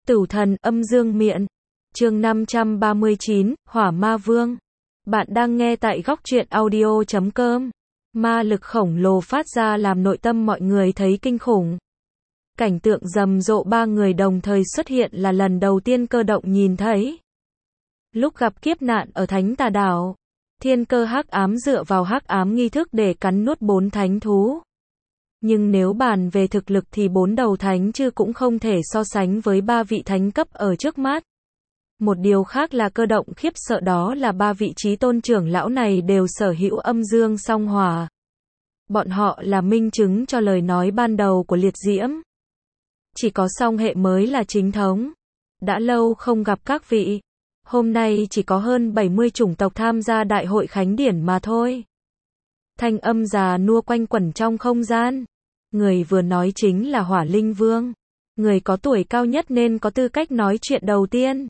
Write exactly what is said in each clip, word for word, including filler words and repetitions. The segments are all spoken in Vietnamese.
Tử thần âm dương miện. Chương năm trăm ba mươi chín, Hỏa Ma Vương. Bạn đang nghe tại góc truyện audio chấm com. Ma lực khổng lồ phát ra làm nội tâm mọi người thấy kinh khủng. Cảnh tượng rầm rộ ba người đồng thời xuất hiện là lần đầu tiên Cơ Động nhìn thấy. Lúc gặp kiếp nạn ở Thánh Tà Đảo, Thiên Cơ hắc ám dựa vào hắc ám nghi thức để cắn nuốt bốn thánh thú. Nhưng nếu bàn về thực lực thì bốn đầu thánh chư cũng không thể so sánh với ba vị thánh cấp ở trước mắt. Một điều khác là Cơ Động khiếp sợ đó là ba vị trí tôn trưởng lão này đều sở hữu âm dương song hòa. Bọn họ là minh chứng cho lời nói ban đầu của Liệt Diễm. Chỉ có song hệ mới là chính thống. Đã lâu không gặp các vị. Hôm nay chỉ có hơn bảy mươi chủng tộc tham gia đại hội khánh điển mà thôi. Thanh âm già nua quanh quẩn trong không gian. Người vừa nói chính là Hỏa Linh Vương. Người có tuổi cao nhất nên có tư cách nói chuyện đầu tiên.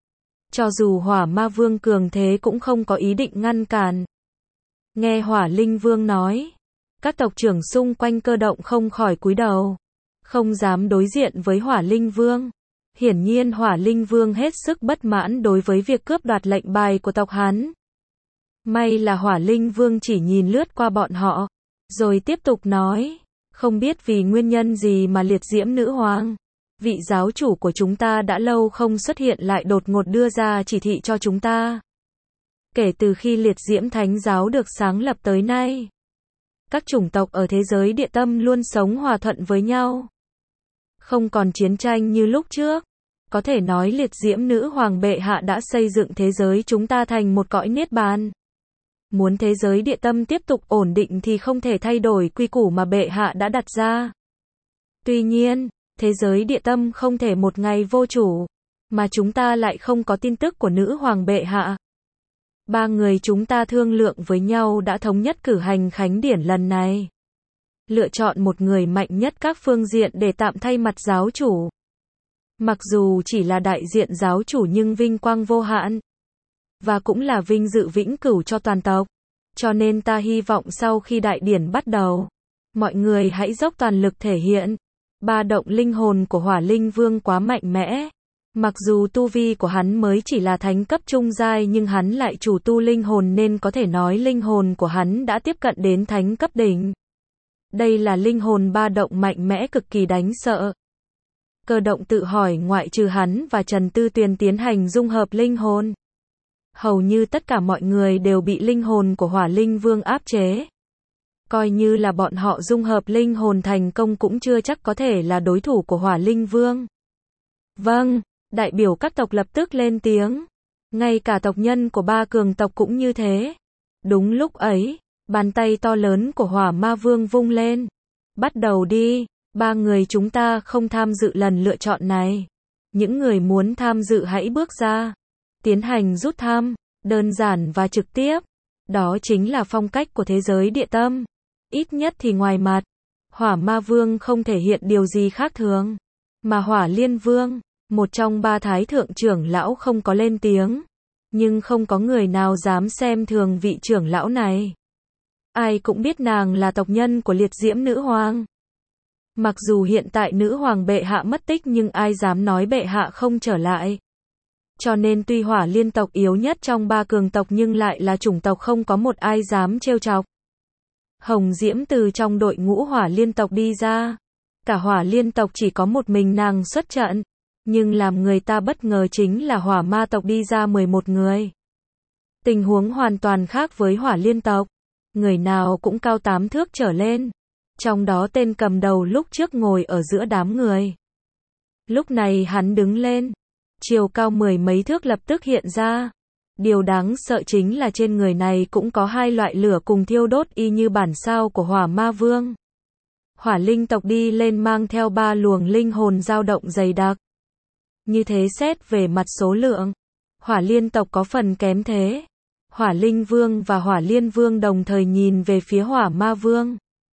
Cho dù Hỏa Ma Vương cường thế cũng không có ý định ngăn cản. Nghe Hỏa Linh Vương nói, các tộc trưởng xung quanh Cơ Động không khỏi cúi đầu. Không dám đối diện với Hỏa Linh Vương. Hiển nhiên Hỏa Linh Vương hết sức bất mãn đối với việc cướp đoạt lệnh bài của tộc hắn. May là Hỏa Linh Vương chỉ nhìn lướt qua bọn họ, rồi tiếp tục nói, không biết vì nguyên nhân gì mà Liệt Diễm Nữ Hoàng, vị giáo chủ của chúng ta đã lâu không xuất hiện lại đột ngột đưa ra chỉ thị cho chúng ta. Kể từ khi Liệt Diễm Thánh Giáo được sáng lập tới nay, các chủng tộc ở thế giới địa tâm luôn sống hòa thuận với nhau. Không còn chiến tranh như lúc trước. Có thể nói Liệt Diễm Nữ Hoàng bệ hạ đã xây dựng thế giới chúng ta thành một cõi niết bàn. Muốn thế giới địa tâm tiếp tục ổn định thì không thể thay đổi quy củ mà bệ hạ đã đặt ra. Tuy nhiên, thế giới địa tâm không thể một ngày vô chủ, mà chúng ta lại không có tin tức của nữ hoàng bệ hạ. Ba người chúng ta thương lượng với nhau đã thống nhất cử hành khánh điển lần này. Lựa chọn một người mạnh nhất các phương diện để tạm thay mặt giáo chủ. Mặc dù chỉ là đại diện giáo chủ nhưng vinh quang vô hạn. Và cũng là vinh dự vĩnh cửu cho toàn tộc. Cho nên ta hy vọng sau khi đại điển bắt đầu, mọi người hãy dốc toàn lực thể hiện. Ba động linh hồn của Hỏa Linh Vương quá mạnh mẽ. Mặc dù tu vi của hắn mới chỉ là thánh cấp trung giai nhưng hắn lại chủ tu linh hồn nên có thể nói linh hồn của hắn đã tiếp cận đến thánh cấp đỉnh. Đây là linh hồn ba động mạnh mẽ cực kỳ đáng sợ. Cơ Động tự hỏi ngoại trừ hắn và Trần Tư Tuyền tiến hành dung hợp linh hồn. Hầu như tất cả mọi người đều bị linh hồn của Hỏa Linh Vương áp chế. Coi như là bọn họ dung hợp linh hồn thành công cũng chưa chắc có thể là đối thủ của Hỏa Linh Vương. Vâng, đại biểu các tộc lập tức lên tiếng. Ngay cả tộc nhân của ba cường tộc cũng như thế. Đúng lúc ấy, bàn tay to lớn của Hỏa Ma Vương vung lên. Bắt đầu đi, ba người chúng ta không tham dự lần lựa chọn này. Những người muốn tham dự hãy bước ra. Tiến hành rút thăm, đơn giản và trực tiếp. Đó chính là phong cách của thế giới địa tâm. Ít nhất thì ngoài mặt, Hỏa Ma Vương không thể hiện điều gì khác thường. Mà Hỏa Liên Vương, một trong ba thái thượng trưởng lão không có lên tiếng. Nhưng không có người nào dám xem thường vị trưởng lão này. Ai cũng biết nàng là tộc nhân của Liệt Diễm Nữ Hoàng. Mặc dù hiện tại Nữ Hoàng bệ hạ mất tích nhưng ai dám nói bệ hạ không trở lại. Cho nên tuy Hỏa Liên tộc yếu nhất trong ba cường tộc nhưng lại là chủng tộc không có một ai dám trêu chọc. Hồng Diễm từ trong đội ngũ Hỏa Liên tộc đi ra. Cả Hỏa Liên tộc chỉ có một mình nàng xuất trận. Nhưng làm người ta bất ngờ chính là Hỏa Ma tộc đi ra mười một người. Tình huống hoàn toàn khác với Hỏa Liên tộc. Người nào cũng cao tám thước trở lên. Trong đó tên cầm đầu lúc trước ngồi ở giữa đám người. Lúc này hắn đứng lên. Chiều cao mười mấy thước lập tức hiện ra. Điều đáng sợ chính là trên người này cũng có hai loại lửa cùng thiêu đốt y như bản sao của Hỏa Ma Vương. Hỏa Linh tộc đi lên mang theo ba luồng linh hồn dao động dày đặc. Như thế xét về mặt số lượng, Hỏa Liên tộc có phần kém thế. Hỏa Linh Vương và Hỏa Liên Vương đồng thời nhìn về phía Hỏa Ma Vương.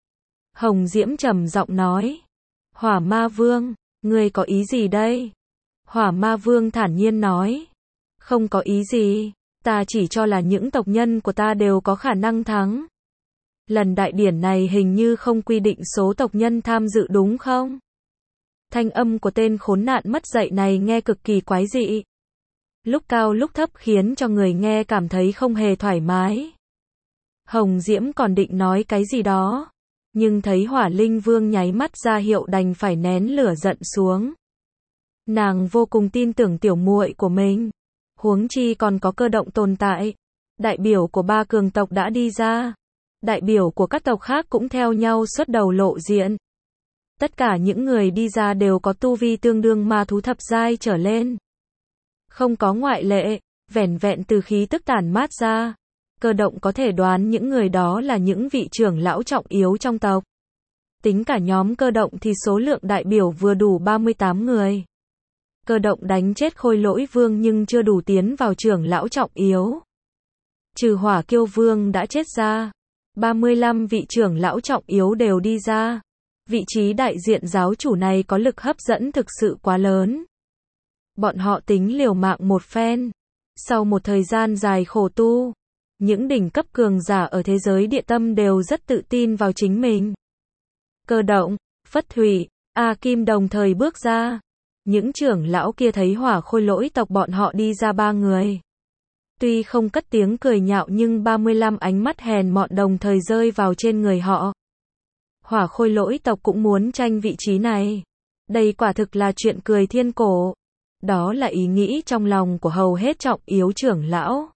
Hồng Diễm trầm giọng nói. Hỏa Ma Vương, ngươi có ý gì đây? Hỏa Ma Vương thản nhiên nói. Không có ý gì, ta chỉ cho là những tộc nhân của ta đều có khả năng thắng. Lần đại điển này hình như không quy định số tộc nhân tham dự đúng không? Thanh âm của tên khốn nạn mất dạy này nghe cực kỳ quái dị. Lúc cao lúc thấp khiến cho người nghe cảm thấy không hề thoải mái. Hồng Diễm còn định nói cái gì đó, nhưng thấy Hỏa Linh Vương nháy mắt ra hiệu đành phải nén lửa giận xuống. Nàng vô cùng tin tưởng tiểu muội của mình, huống chi còn có Cơ Động tồn tại. Đại biểu của ba cường tộc đã đi ra, đại biểu của các tộc khác cũng theo nhau xuất đầu lộ diện. Tất cả những người đi ra đều có tu vi tương đương ma thú thập giai trở lên. Không có ngoại lệ, vẻn vẹn từ khí tức tản mát ra, Cơ Động có thể đoán những người đó là những vị trưởng lão trọng yếu trong tộc. Tính cả nhóm Cơ Động thì số lượng đại biểu vừa đủ ba mươi tám người. Cơ Động đánh chết Khôi Lỗi Vương nhưng chưa đủ tiến vào trưởng lão trọng yếu. Trừ Hỏa Kiêu Vương đã chết ra, ba mươi lăm vị trưởng lão trọng yếu đều đi ra. Vị trí đại diện giáo chủ này có lực hấp dẫn thực sự quá lớn. Bọn họ tính liều mạng một phen. Sau một thời gian dài khổ tu, những đỉnh cấp cường giả ở thế giới địa tâm đều rất tự tin vào chính mình. Cơ Động, Phất Thủy, A Kim đồng thời bước ra. Những trưởng lão kia thấy Hỏa Khôi Lỗi tộc bọn họ đi ra ba người. Tuy không cất tiếng cười nhạo nhưng ba mươi lăm ánh mắt hèn mọn đồng thời rơi vào trên người họ. Hỏa Khôi Lỗi tộc cũng muốn tranh vị trí này. Đây quả thực là chuyện cười thiên cổ. Đó là ý nghĩ trong lòng của hầu hết trọng yếu trưởng lão.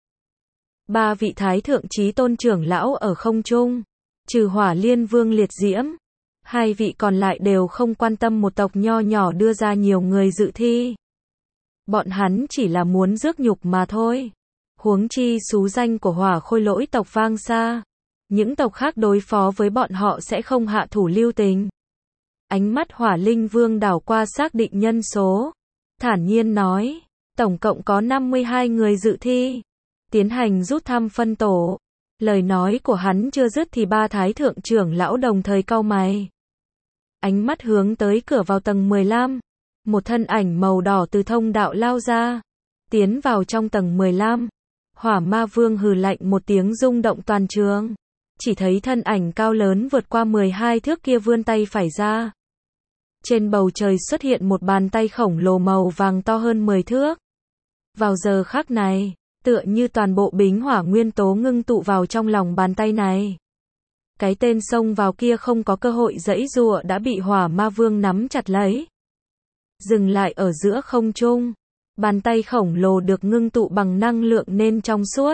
Ba vị thái thượng chí tôn trưởng lão ở không trung, trừ Hỏa Liên Vương liệt diễm, hai vị còn lại đều không quan tâm một tộc nho nhỏ đưa ra nhiều người dự thi. Bọn hắn chỉ là muốn rước nhục mà thôi. Huống chi xú danh của Hỏa Khôi Lỗi tộc vang xa, những tộc khác đối phó với bọn họ sẽ không hạ thủ lưu tình. Ánh mắt Hỏa Linh Vương đảo qua xác định nhân số, thản nhiên nói, tổng cộng có năm mươi hai người dự thi, tiến hành rút thăm phân tổ. Lời nói của hắn chưa dứt thì ba thái thượng trưởng lão đồng thời cau mày. Ánh mắt hướng tới cửa vào tầng mười lăm, một thân ảnh màu đỏ từ thông đạo lao ra, tiến vào trong tầng mười lăm. Hỏa Ma Vương hừ lạnh một tiếng rung động toàn trường. Chỉ thấy thân ảnh cao lớn vượt qua mười hai thước kia vươn tay phải ra. Trên bầu trời xuất hiện một bàn tay khổng lồ màu vàng to hơn mười thước. Vào giờ khắc này, tựa như toàn bộ bính hỏa nguyên tố ngưng tụ vào trong lòng bàn tay này. Cái tên xông vào kia không có cơ hội giãy giụa đã bị Hỏa Ma Vương nắm chặt lấy. Dừng lại ở giữa không trung. Bàn tay khổng lồ được ngưng tụ bằng năng lượng nên trong suốt.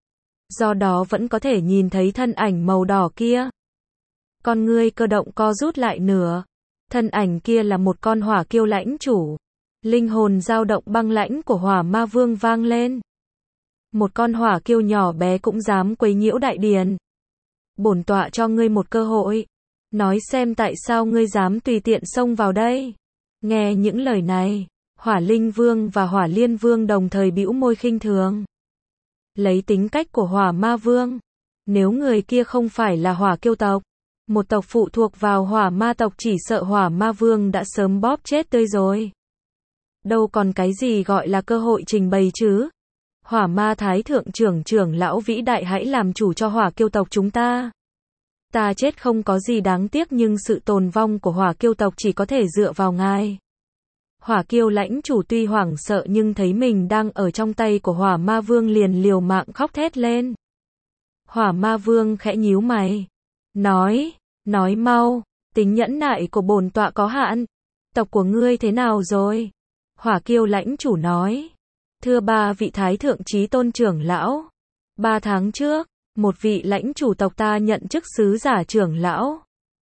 Do đó vẫn có thể nhìn thấy thân ảnh màu đỏ kia. Con ngươi Cơ Động co rút lại nửa. Thân ảnh kia là một con hỏa kiêu lãnh chủ. Linh hồn dao động băng lãnh của Hỏa Ma Vương vang lên. Một con hỏa kiêu nhỏ bé cũng dám quấy nhiễu đại điển. Bổn tọa cho ngươi một cơ hội. Nói xem tại sao ngươi dám tùy tiện xông vào đây. Nghe những lời này, Hỏa Linh Vương và Hỏa Liên Vương đồng thời bĩu môi khinh thường. Lấy tính cách của Hỏa Ma Vương, nếu người kia không phải là Hỏa Kiêu tộc, một tộc phụ thuộc vào Hỏa Ma tộc, chỉ sợ Hỏa Ma Vương đã sớm bóp chết tươi rồi. Đâu còn cái gì gọi là cơ hội trình bày chứ. Hỏa Ma Thái thượng trưởng trưởng lão vĩ đại, hãy làm chủ cho Hỏa Kiêu tộc chúng ta. Ta chết không có gì đáng tiếc nhưng sự tồn vong của Hỏa Kiêu tộc chỉ có thể dựa vào ngài. Hỏa Kiêu lãnh chủ tuy hoảng sợ nhưng thấy mình đang ở trong tay của Hỏa Ma Vương liền liều mạng khóc thét lên. Hỏa Ma Vương khẽ nhíu mày. Nói, nói mau, tính nhẫn nại của bổn tọa có hạn. Tộc của ngươi thế nào rồi? Hỏa Kiêu lãnh chủ nói. Thưa ba vị thái thượng chí tôn trưởng lão. Ba tháng trước, một vị lãnh chủ tộc ta nhận chức sứ giả trưởng lão.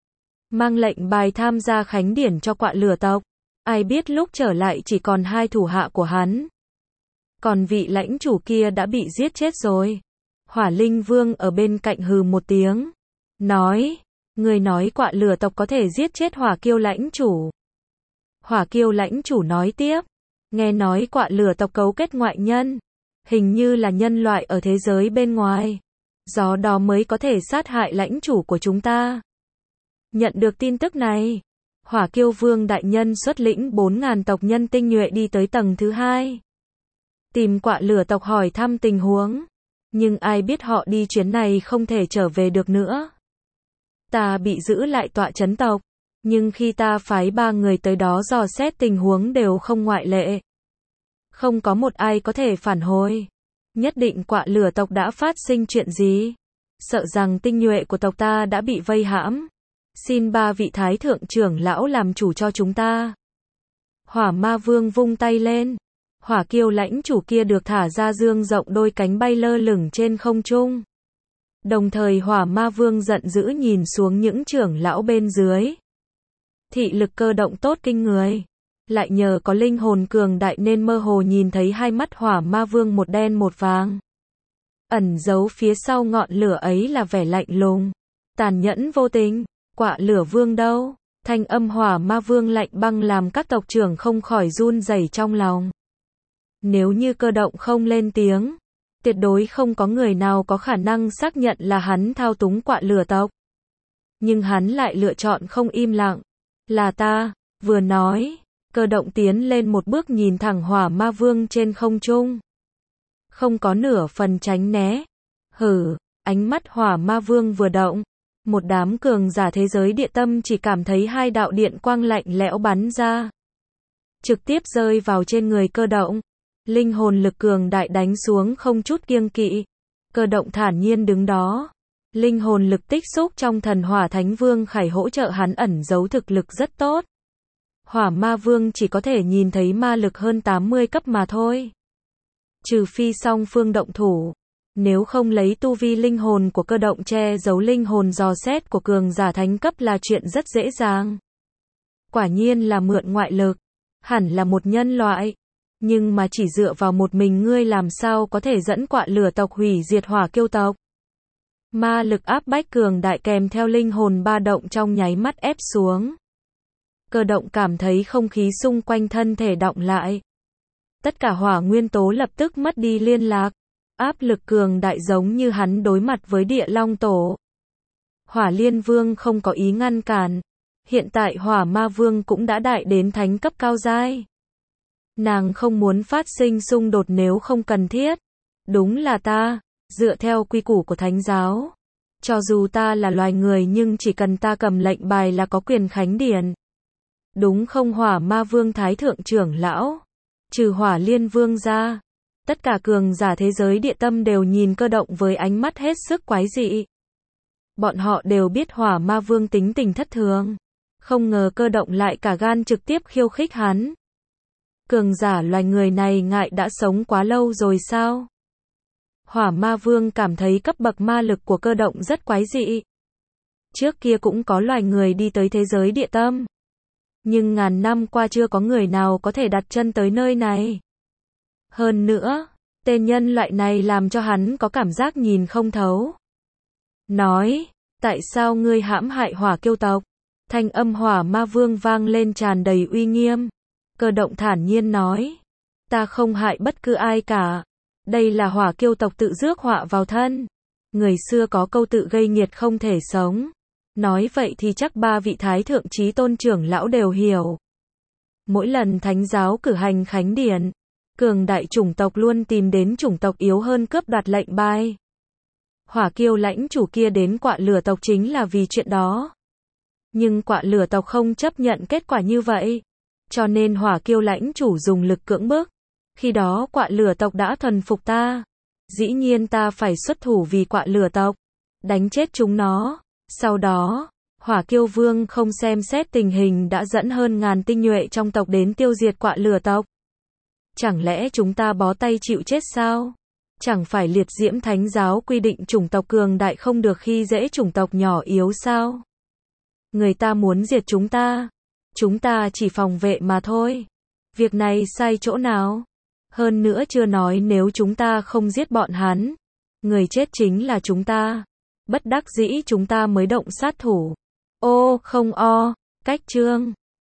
Mang lệnh bài tham gia khánh điển cho Quạ Lửa tộc. Ai biết lúc trở lại chỉ còn hai thủ hạ của hắn. Còn vị lãnh chủ kia đã bị giết chết rồi. Hỏa Linh Vương ở bên cạnh hừ một tiếng. Nói, người nói Quạ Lửa tộc có thể giết chết Hỏa Kiêu lãnh chủ. Hỏa Kiêu lãnh chủ nói tiếp. Nghe nói Quạ Lửa tộc cấu kết ngoại nhân. Hình như là nhân loại ở thế giới bên ngoài. Do đó mới có thể sát hại lãnh chủ của chúng ta. Nhận được tin tức này, Hỏa Kiêu Vương đại nhân xuất lĩnh bốn ngàn tộc nhân tinh nhuệ đi tới tầng thứ hai. Tìm Quạ Lửa tộc hỏi thăm tình huống. Nhưng ai biết họ đi chuyến này không thể trở về được nữa. Ta bị giữ lại tọa trấn tộc. Nhưng khi ta phái ba người tới đó dò xét tình huống đều không ngoại lệ. Không có một ai có thể phản hồi. Nhất định quạ lửa tộc đã phát sinh chuyện gì. Sợ rằng tinh nhuệ của tộc ta đã bị vây hãm. Xin ba vị thái thượng trưởng lão làm chủ cho chúng ta. Hỏa ma vương vung tay lên. Hỏa kiêu lãnh chủ kia được thả ra dương rộng đôi cánh bay lơ lửng trên không trung. Đồng thời hỏa ma vương giận dữ nhìn xuống những trưởng lão bên dưới. Thị lực cơ động tốt kinh người. Lại nhờ có linh hồn cường đại nên mơ hồ nhìn thấy hai mắt hỏa ma vương một đen một vàng. Ẩn giấu phía sau ngọn lửa ấy là vẻ lạnh lùng, tàn nhẫn vô tình. Quạ lửa vương đâu? Thanh âm hỏa ma vương lạnh băng làm các tộc trưởng không khỏi run rẩy trong lòng. Nếu như cơ động không lên tiếng, tuyệt đối không có người nào có khả năng xác nhận là hắn thao túng quạ lửa tộc. Nhưng hắn lại lựa chọn không im lặng. Là ta, vừa nói, cơ động tiến lên một bước nhìn thẳng hỏa ma vương trên không trung. Không có nửa phần tránh né. Hử, ánh mắt hỏa ma vương vừa động. Một đám cường giả thế giới địa tâm chỉ cảm thấy hai đạo điện quang lạnh lẽo bắn ra. Trực tiếp rơi vào trên người cơ động. Linh hồn lực cường đại đánh xuống không chút kiêng kỵ. Cơ động thản nhiên đứng đó. Linh hồn lực tích xúc trong thần hỏa thánh vương khải hỗ trợ hắn ẩn giấu thực lực rất tốt. Hỏa ma vương chỉ có thể nhìn thấy ma lực hơn tám mươi cấp mà thôi. Trừ phi song phương động thủ. Nếu không lấy tu vi linh hồn của cơ động che giấu linh hồn dò xét của cường giả thánh cấp là chuyện rất dễ dàng. Quả nhiên là mượn ngoại lực. Hẳn là một nhân loại. Nhưng mà chỉ dựa vào một mình ngươi làm sao có thể dẫn quạ lửa tộc hủy diệt hỏa kiêu tộc. Ma lực áp bách cường đại kèm theo linh hồn ba động trong nháy mắt ép xuống. Cơ động cảm thấy không khí xung quanh thân thể đọng lại. Tất cả hỏa nguyên tố lập tức mất đi liên lạc. Áp lực cường đại giống như hắn đối mặt với địa long tổ. Hỏa liên vương không có ý ngăn cản. Hiện tại hỏa ma vương cũng đã đại đến thánh cấp cao giai. Nàng không muốn phát sinh xung đột nếu không cần thiết. Đúng là ta, dựa theo quy củ của thánh giáo. Cho dù ta là loài người nhưng chỉ cần ta cầm lệnh bài là có quyền khánh điển. Đúng không hỏa ma vương thái thượng trưởng lão? Trừ hỏa liên vương ra. Tất cả cường giả thế giới địa tâm đều nhìn cơ động với ánh mắt hết sức quái dị. Bọn họ đều biết hỏa ma vương tính tình thất thường. Không ngờ cơ động lại cả gan trực tiếp khiêu khích hắn. Cường giả loài người này ngại đã sống quá lâu rồi sao? Hỏa ma vương cảm thấy cấp bậc ma lực của cơ động rất quái dị. Trước kia cũng có loài người đi tới thế giới địa tâm. Nhưng ngàn năm qua chưa có người nào có thể đặt chân tới nơi này. Hơn nữa, tên nhân loại này làm cho hắn có cảm giác nhìn không thấu. Nói, tại sao ngươi hãm hại hỏa kiêu tộc? Thanh âm hỏa ma vương vang lên tràn đầy uy nghiêm. Cơ động thản nhiên nói, ta không hại bất cứ ai cả. Đây là hỏa kiêu tộc tự rước họa vào thân. Người xưa có câu tự gây nghiệt không thể sống. Nói vậy thì chắc ba vị thái thượng chí tôn trưởng lão đều hiểu. Mỗi lần thánh giáo cử hành khánh điển, cường đại chủng tộc luôn tìm đến chủng tộc yếu hơn cướp đoạt lệnh bài. Hỏa kiêu lãnh chủ kia đến quạ lửa tộc chính là vì chuyện đó. Nhưng quạ lửa tộc không chấp nhận kết quả như vậy. Cho nên hỏa kiêu lãnh chủ dùng lực cưỡng bức. Khi đó quạ lửa tộc đã thuần phục ta. Dĩ nhiên ta phải xuất thủ vì quạ lửa tộc. Đánh chết chúng nó. Sau đó, hỏa kiêu vương không xem xét tình hình đã dẫn hơn ngàn tinh nhuệ trong tộc đến tiêu diệt quạ lửa tộc. Chẳng lẽ chúng ta bó tay chịu chết sao? Chẳng phải liệt diễm thánh giáo quy định chủng tộc cường đại không được khi dễ chủng tộc nhỏ yếu sao? Người ta muốn diệt chúng ta. Chúng ta chỉ phòng vệ mà thôi. Việc này sai chỗ nào? Hơn nữa chưa nói nếu chúng ta không giết bọn hắn. Người chết chính là chúng ta. Bất đắc dĩ chúng ta mới động sát thủ. Ô, không o, cách chương.